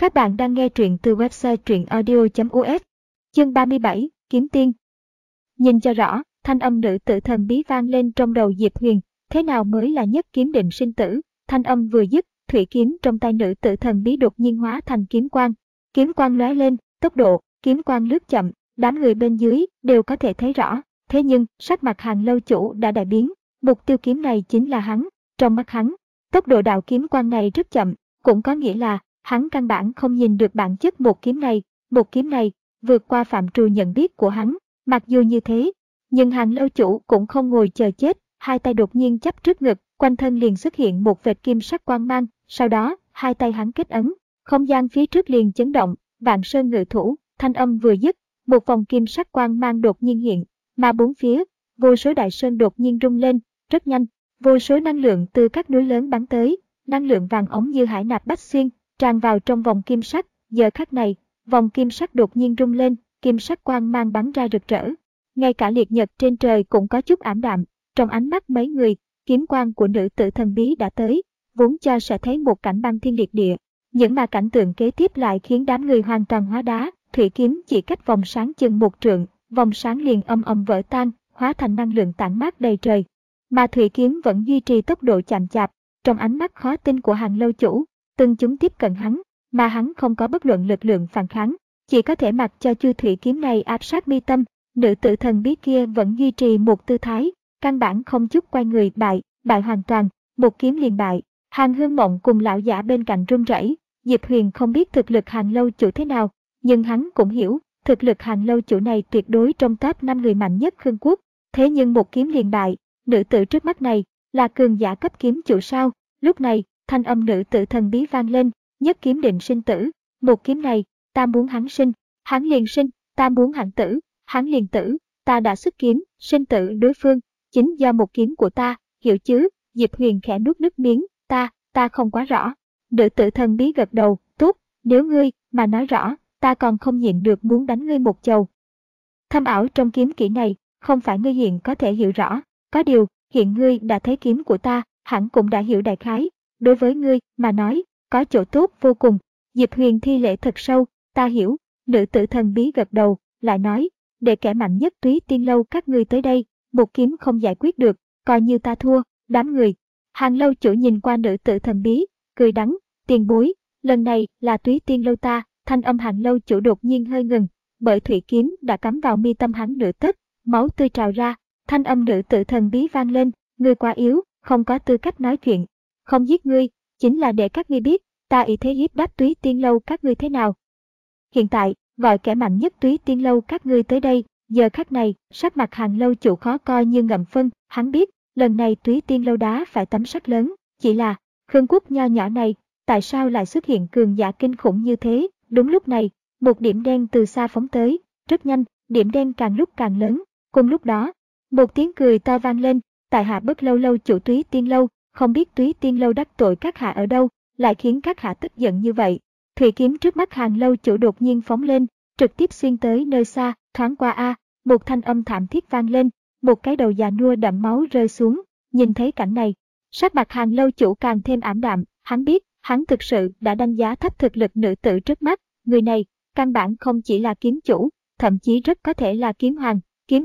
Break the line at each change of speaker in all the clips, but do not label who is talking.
Các bạn đang nghe truyện từ website truyệnaudio.us. Chương 37, Kiếm Tiên. Nhìn cho rõ, thanh âm nữ tử thần bí vang lên trong đầu Diệp Huyền. Thế nào mới là nhất kiếm định sinh tử? Thanh âm vừa dứt, thủy kiếm trong tay nữ tử thần bí đột nhiên hóa thành kiếm quang. Kiếm quang lóe lên, tốc độ kiếm quang lướt chậm, đám người bên dưới đều có thể thấy rõ. Thế nhưng sắc mặt Hàng lâu chủ đã đại biến. Mục tiêu kiếm này chính là hắn. Trong mắt hắn, tốc độ đạo kiếm quang này rất chậm, cũng có nghĩa là hắn căn bản không nhìn được bản chất một kiếm này. Một kiếm này vượt qua phạm trù nhận biết của hắn. Mặc dù như thế, nhưng Hàng lâu chủ cũng không ngồi chờ chết, hai tay đột nhiên chắp trước ngực, quanh thân liền xuất hiện một vệt kim sắc quang mang. Sau đó hai tay hắn kết ấn, không gian phía trước liền chấn động. Vạn Sơn ngự thủ, thanh âm vừa dứt, một vòng kim sắc quang mang đột nhiên hiện, mà bốn phía vô số đại sơn đột nhiên rung lên. Rất nhanh, vô số năng lượng từ các núi lớn bắn tới, năng lượng vàng ống như hải nạp bách xuyên, tràn vào trong vòng kim sắc. Giờ khắc này, vòng kim sắc đột nhiên rung lên, kim sắc quang mang bắn ra rực rỡ. Ngay cả liệt nhật trên trời cũng có chút ảm đạm. Trong ánh mắt mấy người, kiếm quang của nữ tử thần bí đã tới, vốn cho sẽ thấy một cảnh băng thiên liệt địa. Nhưng mà cảnh tượng kế tiếp lại khiến đám người hoàn toàn hóa đá. Thủy kiếm chỉ cách vòng sáng chừng một trượng, vòng sáng liền ầm ầm vỡ tan, hóa thành năng lượng tản mát đầy trời. Mà thủy kiếm vẫn duy trì tốc độ chậm chạp. Trong ánh mắt khó tin của Hàng lâu chủ, từng chúng tiếp cận hắn, mà hắn không có bất luận lực lượng phản kháng, chỉ có thể mặc cho chu thủy kiếm này áp sát mi tâm. Nữ tử thần bí kia vẫn duy trì một tư thái, căn bản không chút quay người, bại hoàn toàn, một kiếm liền bại. Hàng Hương Mộng cùng lão giả bên cạnh run rẩy. Diệp Huyền không biết thực lực Hàng lâu chủ thế nào, nhưng hắn cũng hiểu thực lực Hàng lâu chủ này tuyệt đối trong top 5 người mạnh nhất Khương quốc. Thế nhưng một kiếm liền bại, nữ tử trước mắt này là cường giả cấp kiếm chủ sao? Lúc này, thanh âm nữ tử thần bí vang lên, nhất kiếm định sinh tử. Một kiếm này, ta muốn hắn sinh, hắn liền sinh, ta muốn hắn tử, hắn liền tử, ta đã xuất kiếm, sinh tử đối phương, chính do một kiếm của ta, hiểu chứ? Diệp Huyền khẽ nuốt nước miếng, ta không quá rõ. Nữ tử thần bí gật đầu, tốt, nếu ngươi mà nói rõ, ta còn không nhịn được muốn đánh ngươi một chầu. Thâm ảo trong kiếm kỹ này, không phải ngươi hiện có thể hiểu rõ, có điều, hiện ngươi đã thấy kiếm của ta, hẳn cũng đã hiểu đại khái, đối với ngươi mà nói, có chỗ tốt vô cùng. Diệp Huyền thi lễ thật sâu, ta hiểu. Nữ tử thần bí gật đầu, lại nói, để kẻ mạnh nhất Túy Tiên lâu các ngươi tới đây, một kiếm không giải quyết được, coi như ta thua. Đám người Hàng lâu chủ nhìn qua nữ tử thần bí, cười đắng, tiền bối, lần này là Túy Tiên lâu ta. Thanh âm Hàng lâu chủ đột nhiên hơi ngừng, bởi thủy kiếm đã cắm vào mi tâm hắn nửa tấc, máu tươi trào ra. Thanh âm nữ tử thần bí vang lên, ngươi quá yếu, không có tư cách nói chuyện. Không giết ngươi, chính là để các ngươi biết, ta ý thế hiếp đáp Túy Tiên lâu các ngươi thế nào. Hiện tại, gọi kẻ mạnh nhất Túy Tiên lâu các ngươi tới đây. Giờ khắc này, sắc mặt Hàng lâu chủ khó coi như ngậm phân, hắn biết, lần này Túy Tiên lâu đá phải tấm sắt lớn, chỉ là, Khương quốc nho nhỏ này, tại sao lại xuất hiện cường giả kinh khủng như thế? Đúng lúc này, một điểm đen từ xa phóng tới, rất nhanh, điểm đen càng lúc càng lớn. Cùng lúc đó, một tiếng cười to vang lên, tại hạ Bất Lâu lâu chủ Túy Tiên lâu, không biết Túy Tiên lâu đắc tội các hạ ở đâu, lại khiến các hạ tức giận như vậy. Thủy kiếm trước mắt Hàng lâu chủ đột nhiên phóng lên, trực tiếp xuyên tới nơi xa. Thoáng qua một thanh âm thảm thiết vang lên, một cái đầu già nua đẫm máu rơi xuống. Nhìn thấy cảnh này, sắc mặt Hàng lâu chủ càng thêm ảm đạm, hắn biết, hắn thực sự đã đánh giá thấp thực lực nữ tử trước mắt. Người này, căn bản không chỉ là kiếm chủ, thậm chí rất có thể là kiếm hoàng,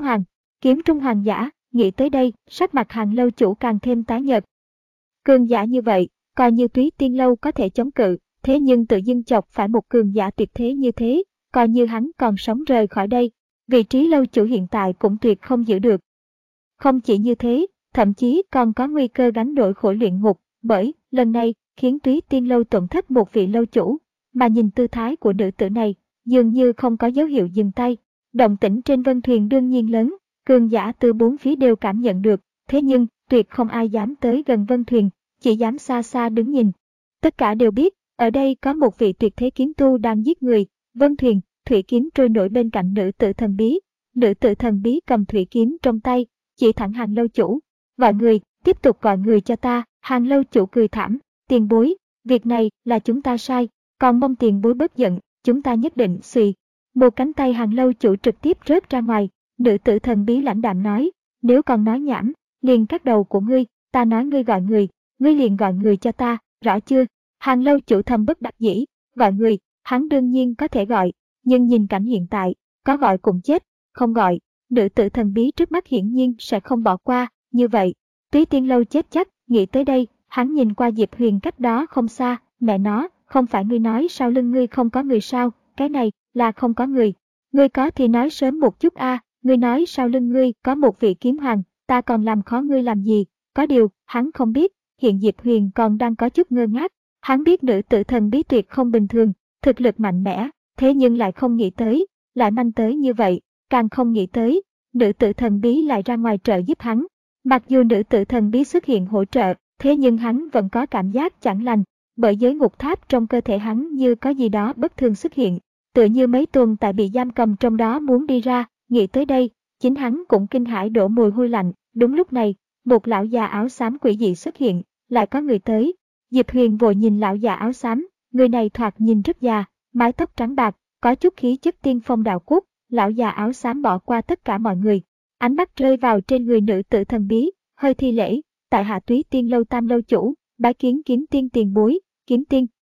kiếm trung hoàng giả. Nghĩ tới đây, sắc mặt Hàng lâu chủ càng thêm tái nhợt. Cường giả như vậy, coi như Túy Tiên lâu có thể chống cự, thế nhưng tự dưng chọc phải một cường giả tuyệt thế như thế, coi như hắn còn sống rời khỏi đây, vị trí lâu chủ hiện tại cũng tuyệt không giữ được. Không chỉ như thế, thậm chí còn có nguy cơ gánh nỗi khổ luyện ngục, bởi lần này khiến Túy Tiên lâu tổn thất một vị lâu chủ. Mà nhìn tư thái của nữ tử này, dường như không có dấu hiệu dừng tay. Động tĩnh trên vân thuyền đương nhiên lớn, cường giả từ bốn phía đều cảm nhận được, thế nhưng tuyệt không ai dám tới gần vân thuyền, chỉ dám xa xa đứng nhìn. Tất cả đều biết, ở đây có một vị tuyệt thế kiếm tu đang giết người. Vân thuyền, thủy kiếm trôi nổi bên cạnh nữ tử thần bí. Nữ tử thần bí cầm thủy kiếm trong tay, chỉ thẳng Hàng lâu chủ. Gọi người, tiếp tục gọi người cho ta. Hàng lâu chủ cười thảm, tiền bối, việc này là chúng ta sai, còn mong tiền bối bớt giận, chúng ta nhất định xùy. Một cánh tay Hàng lâu chủ trực tiếp rớt ra ngoài. Nữ tử thần bí lãnh đạm nói, nếu còn nói nhảm, liền cắt đầu của ngươi, ta nói ngươi gọi người, ngươi liền gọi người cho ta, rõ chưa? Hàng lâu chủ thầm bất đắc dĩ, gọi người, hắn đương nhiên có thể gọi, nhưng nhìn cảnh hiện tại, có gọi cũng chết, không gọi, nữ tử thần bí trước mắt hiển nhiên sẽ không bỏ qua, như vậy, Túy Tiên Lâu chết chắc, nghĩ tới đây, hắn nhìn qua Diệp Huyền cách đó không xa, mẹ nó, không phải ngươi nói sau lưng ngươi không có người sao, cái này, là không có người. Ngươi có thì nói sớm một chút a, ngươi nói sau lưng ngươi có một vị kiếm hoàng, ta còn làm khó ngươi làm gì, có điều, hắn không biết, hiện Diệp Huyền còn đang có chút ngơ ngác, hắn biết nữ tử thần bí tuyệt không bình thường, thực lực mạnh mẽ, thế nhưng lại không nghĩ tới, lại manh tới như vậy, càng không nghĩ tới, nữ tử thần bí lại ra ngoài trợ giúp hắn. Mặc dù nữ tử thần bí xuất hiện hỗ trợ, thế nhưng hắn vẫn có cảm giác chẳng lành, bởi giới ngục tháp trong cơ thể hắn như có gì đó bất thường xuất hiện, tựa như mấy tuần tại bị giam cầm trong đó muốn đi ra, nghĩ tới đây, chính hắn cũng kinh hãi đổ mồ hôi lạnh, đúng lúc này, một lão già áo xám quỷ dị xuất hiện, lại có người tới. Diệp Huyền vội nhìn lão già áo xám, người này thoạt nhìn rất già, mái tóc trắng bạc, có chút khí chất tiên phong đạo cốt, lão già áo xám bỏ qua tất cả mọi người. Ánh mắt rơi vào trên người nữ tử thần bí, hơi thi lễ, tại hạ Túy Tiên Lâu Tam lâu chủ, bái kiến kiếm tiên tiền bối, kiếm tiên.